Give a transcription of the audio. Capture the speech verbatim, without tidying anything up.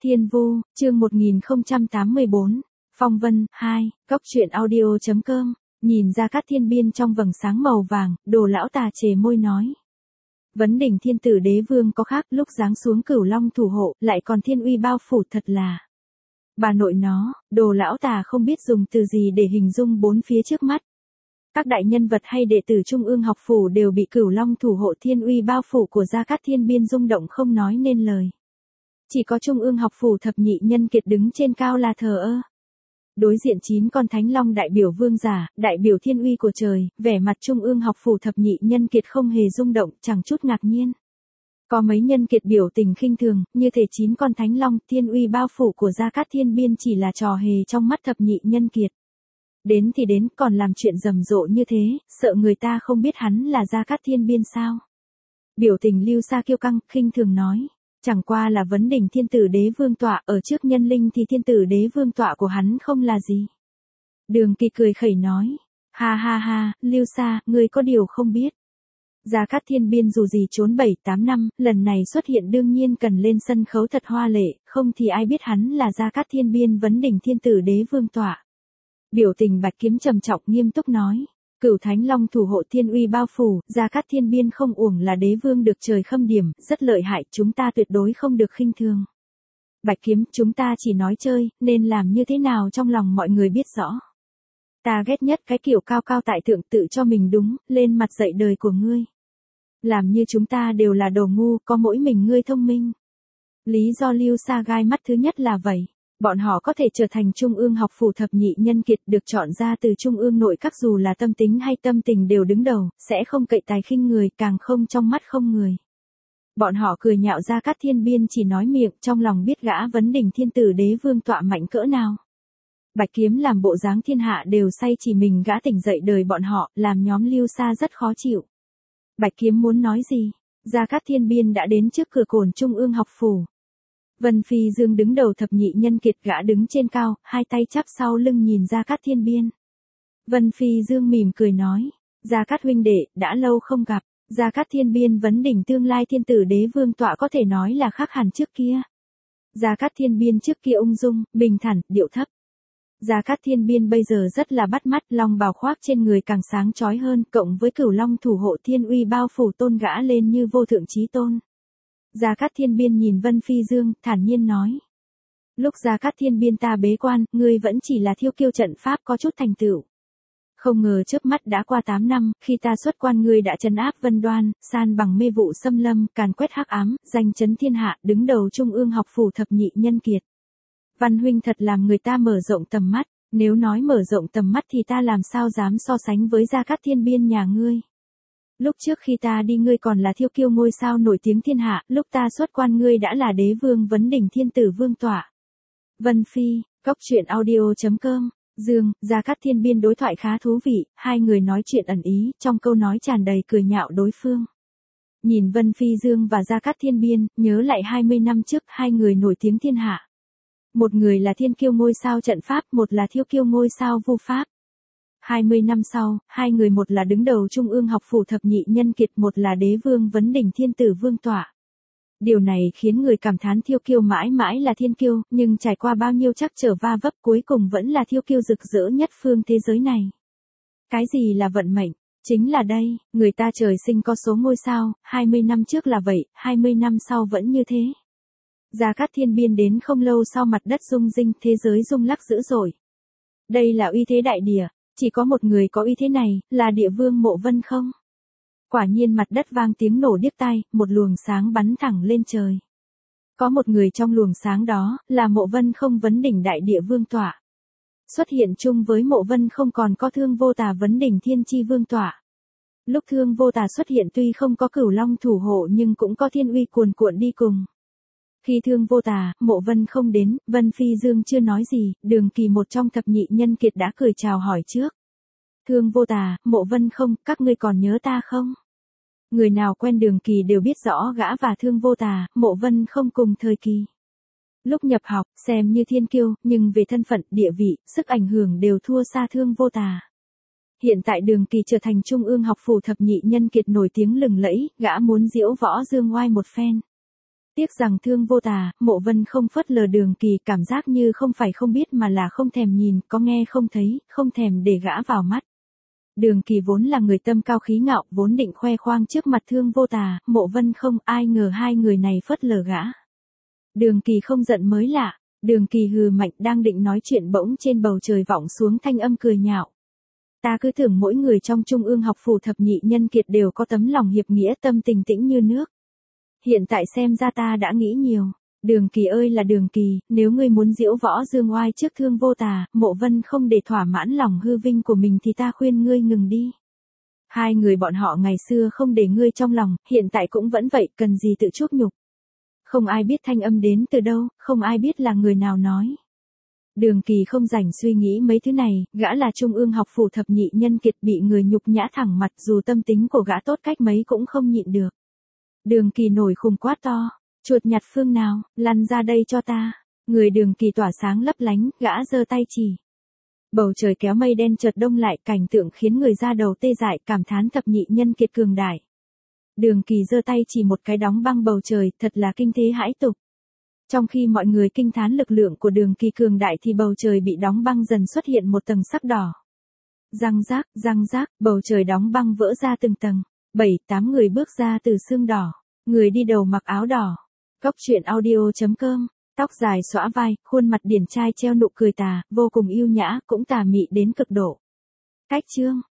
Thiên Vu, chương một nghìn không trăm tám mươi bốn, Phong Vân, hai, Cốc truyện audio.com, nhìn ra Cát Thiên Biên trong vầng sáng màu vàng, Đồ lão tà chề môi nói. Vấn đỉnh thiên tử đế vương có khác, lúc giáng xuống Cửu Long thủ hộ, lại còn thiên uy bao phủ, thật là. Bà nội nó, Đồ lão tà không biết dùng từ gì để hình dung bốn phía trước mắt. Các đại nhân vật hay đệ tử Trung ương học phủ đều bị Cửu Long thủ hộ thiên uy bao phủ của Gia Cát Thiên Biên rung động không nói nên lời. Chỉ có Trung ương học phủ thập nhị nhân kiệt đứng trên cao là thờ ơ. Đối diện chín con thánh long đại biểu vương giả, đại biểu thiên uy của trời, vẻ mặt Trung ương học phủ thập nhị nhân kiệt không hề rung động, chẳng chút ngạc nhiên. Có mấy nhân kiệt biểu tình khinh thường, như thể chín con thánh long, thiên uy bao phủ của Gia Cát Thiên Biên chỉ là trò hề trong mắt thập nhị nhân kiệt. Đến thì đến, còn làm chuyện rầm rộ như thế, sợ người ta không biết hắn là Gia Cát Thiên Biên sao. Biểu tình Lưu Sa kiêu căng, khinh thường nói. Chẳng qua là vấn đỉnh thiên tử đế vương tọa, ở trước nhân linh thì thiên tử đế vương tọa của hắn không là gì. Đường Kỳ cười khẩy nói. Ha ha ha, Lưu Sa, ngươi có điều không biết. Gia Cát Thiên Biên dù gì trốn bảy tám năm, lần này xuất hiện đương nhiên cần lên sân khấu thật hoa lệ, không thì ai biết hắn là Gia Cát Thiên Biên vấn đỉnh thiên tử đế vương tọa. Biểu tình Bạch Kiếm trầm trọng nghiêm túc nói. Cửu Thánh Long thủ hộ thiên uy bao phủ, Gia Cát Thiên Biên không uổng là đế vương được trời khâm điểm, rất lợi hại, chúng ta tuyệt đối không được khinh thường. Bạch Kiếm, chúng ta chỉ nói chơi, nên làm như thế nào trong lòng mọi người biết rõ. Ta ghét nhất cái kiểu cao cao tại thượng tự cho mình đúng, lên mặt dạy đời của ngươi. Làm như chúng ta đều là đồ ngu, có mỗi mình ngươi thông minh. Lý do Lưu Sa gai mắt thứ nhất là vậy. Bọn họ có thể trở thành Trung ương học phủ thập nhị nhân kiệt được chọn ra từ Trung ương nội các, dù là tâm tính hay tâm tình đều đứng đầu, sẽ không cậy tài khinh người, càng không trong mắt không người. Bọn họ cười nhạo Gia Cát Thiên Biên chỉ nói miệng, trong lòng biết gã vấn đỉnh thiên tử đế vương tọa mạnh cỡ nào. Bạch Kiếm làm bộ dáng thiên hạ đều say chỉ mình gã tỉnh dậy đời bọn họ, làm nhóm Lưu Sa rất khó chịu. Bạch Kiếm muốn nói gì? Gia Cát Thiên Biên đã đến trước cửa cổn Trung ương học phủ. Vân Phi Dương đứng đầu thập nhị nhân kiệt, gã đứng trên cao, hai tay chắp sau lưng nhìn Gia Cát Thiên Biên. Vân Phi Dương mỉm cười nói, Gia Cát huynh đệ, đã lâu không gặp, Gia Cát Thiên Biên vấn đỉnh tương lai thiên tử đế vương tọa có thể nói là khác hẳn trước kia. Gia Cát Thiên Biên trước kia ung dung, bình thản, điệu thấp. Gia Cát Thiên Biên bây giờ rất là bắt mắt, long bào khoác trên người càng sáng chói hơn, cộng với Cửu Long thủ hộ thiên uy bao phủ tôn gã lên như vô thượng chí tôn. Gia Cát Thiên Biên nhìn Vân Phi Dương, thản nhiên nói. Lúc Gia Cát Thiên Biên ta bế quan, ngươi vẫn chỉ là thiêu kiêu trận pháp có chút thành tựu. Không ngờ chớp mắt đã qua tám năm, khi ta xuất quan ngươi đã trấn áp Vân Đoan, san bằng mê vụ xâm lâm, càn quét hắc ám, danh chấn thiên hạ, đứng đầu Trung ương học phủ thập nhị nhân kiệt. Văn huynh thật làm người ta mở rộng tầm mắt, nếu nói mở rộng tầm mắt thì ta làm sao dám so sánh với Gia Cát Thiên Biên nhà ngươi. Lúc trước khi ta đi ngươi còn là thiêu kiêu ngôi sao nổi tiếng thiên hạ, lúc ta xuất quan ngươi đã là đế vương vấn đỉnh thiên tử vương tọa. Vân Phi, Cốc truyện audio.com, Dương, Gia Cát Thiên Biên đối thoại khá thú vị, hai người nói chuyện ẩn ý, trong câu nói tràn đầy cười nhạo đối phương. Nhìn Vân Phi Dương và Gia Cát Thiên Biên, nhớ lại hai mươi năm trước hai người nổi tiếng thiên hạ. Một người là thiên kiêu ngôi sao trận pháp, một là thiêu kiêu ngôi sao vu pháp. hai mươi năm sau, hai người một là đứng đầu Trung ương học phủ thập nhị nhân kiệt, một là đế vương vấn đỉnh thiên tử vương tọa. Điều này khiến người cảm thán thiêu kiêu mãi mãi là thiên kiêu, nhưng trải qua bao nhiêu trắc trở va vấp cuối cùng vẫn là thiêu kiêu rực rỡ nhất phương thế giới này. Cái gì là vận mệnh? Chính là đây, người ta trời sinh có số ngôi sao, hai mươi năm trước là vậy, hai mươi năm sau vẫn như thế. Gia Cát Thiên Biên đến không lâu sau mặt đất rung rinh, thế giới rung lắc dữ dội. Đây là uy thế đại địa. Chỉ có một người có uy thế này, là địa vương Mộ Vân không? Quả nhiên mặt đất vang tiếng nổ điếc tai, một luồng sáng bắn thẳng lên trời. Có một người trong luồng sáng đó, là Mộ Vân không vấn đỉnh đại địa vương tọa. Xuất hiện chung với Mộ Vân không còn có Thương Vô Tà vấn đỉnh thiên chi vương tọa. Lúc Thương Vô Tà xuất hiện tuy không có Cửu Long thủ hộ nhưng cũng có thiên uy cuồn cuộn đi cùng. Khi Thương Vô Tà, Mộ Vân không đến, Vân Phi Dương chưa nói gì, Đường Kỳ một trong thập nhị nhân kiệt đã cười chào hỏi trước. Thương Vô Tà, Mộ Vân không, các ngươi còn nhớ ta không? Người nào quen Đường Kỳ đều biết rõ gã và Thương Vô Tà, Mộ Vân không cùng thời kỳ. Lúc nhập học, xem như thiên kiêu, nhưng về thân phận, địa vị, sức ảnh hưởng đều thua xa Thương Vô Tà. Hiện tại Đường Kỳ trở thành Trung ương học phủ thập nhị nhân kiệt nổi tiếng lừng lẫy, gã muốn diễu võ dương oai một phen. Tiếc rằng Thương Vô Tà, Mộ Vân không phớt lờ Đường Kỳ, cảm giác như không phải không biết mà là không thèm nhìn, có nghe không thấy, không thèm để gã vào mắt. Đường Kỳ vốn là người tâm cao khí ngạo, vốn định khoe khoang trước mặt Thương Vô Tà, Mộ Vân không, ai ngờ hai người này phớt lờ gã. Đường Kỳ không giận mới lạ, Đường Kỳ hừ mạnh, đang định nói chuyện bỗng trên bầu trời vọng xuống thanh âm cười nhạo. Ta cứ tưởng mỗi người trong Trung ương học phủ thập nhị nhân kiệt đều có tấm lòng hiệp nghĩa, tâm tình tĩnh như nước. Hiện tại xem ra ta đã nghĩ nhiều. Đường Kỳ ơi là Đường Kỳ, nếu ngươi muốn diễu võ dương oai trước Thương Vô Tà, Mộ Vân không để thỏa mãn lòng hư vinh của mình thì ta khuyên ngươi ngừng đi. Hai người bọn họ ngày xưa không để ngươi trong lòng, hiện tại cũng vẫn vậy, cần gì tự chuốc nhục. Không ai biết thanh âm đến từ đâu, không ai biết là người nào nói. Đường Kỳ không rảnh suy nghĩ mấy thứ này, gã là Trung ương học phủ thập nhị nhân kiệt, bị người nhục nhã thẳng mặt, dù tâm tính của gã tốt cách mấy cũng không nhịn được. Đường Kỳ nổi khùng quát to, chuột nhặt phương nào, lăn ra đây cho ta. Người Đường Kỳ tỏa sáng lấp lánh, gã giơ tay chỉ. Bầu trời kéo mây đen chợt đông lại, cảnh tượng khiến người ra đầu tê dại, cảm thán thập nhị nhân kiệt cường đại. Đường Kỳ giơ tay chỉ một cái đóng băng bầu trời, thật là kinh thế hãi tục. Trong khi mọi người kinh thán lực lượng của Đường Kỳ cường đại thì bầu trời bị đóng băng dần xuất hiện một tầng sắc đỏ. Răng rác, răng rác, bầu trời đóng băng vỡ ra từng tầng. Bảy, tám người bước ra từ xương đỏ. Người đi đầu mặc áo đỏ. Cốc truyện audio chấm com. Tóc dài xõa vai, khuôn mặt điển trai treo nụ cười tà, vô cùng yêu nhã, cũng tà mị đến cực độ. Cách chương.